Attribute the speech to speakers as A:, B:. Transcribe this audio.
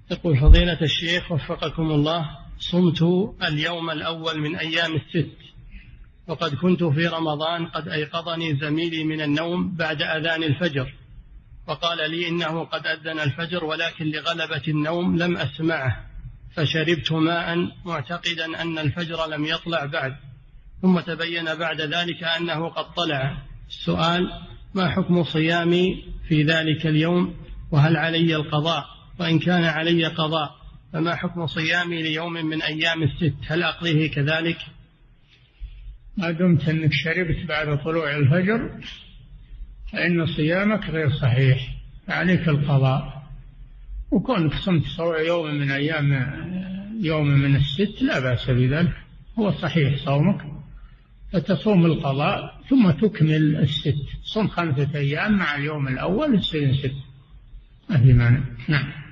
A: يقول فضيلة الشيخ وفقكم الله، صمت اليوم الأول من أيام الست، وقد كنت في رمضان قد أيقظني زميلي من النوم بعد أذان الفجر، وقال لي إنه قد أذن الفجر، ولكن لغلبة النوم لم أسمعه، فشربت ماء معتقدا أن الفجر لم يطلع بعد، ثم تبين بعد ذلك أنه قد طلع. السؤال: ما حكم صيامي في ذلك اليوم؟ وهل علي القضاء؟ وإن كان علي قضاء فما حكم صيامي ليوم من أيام الست؟ هل أقضيه كذلك؟
B: ما دمت أنك شربت بعد طلوع الفجر فإن صيامك غير صحيح، عليك القضاء. وكونك صمت يوم من الست لا بأس بذلك، هو صحيح صومك، فتصوم القضاء ثم تكمل الست، صم 5 أيام مع اليوم الأول يصير 6، ما في مانع. نعم.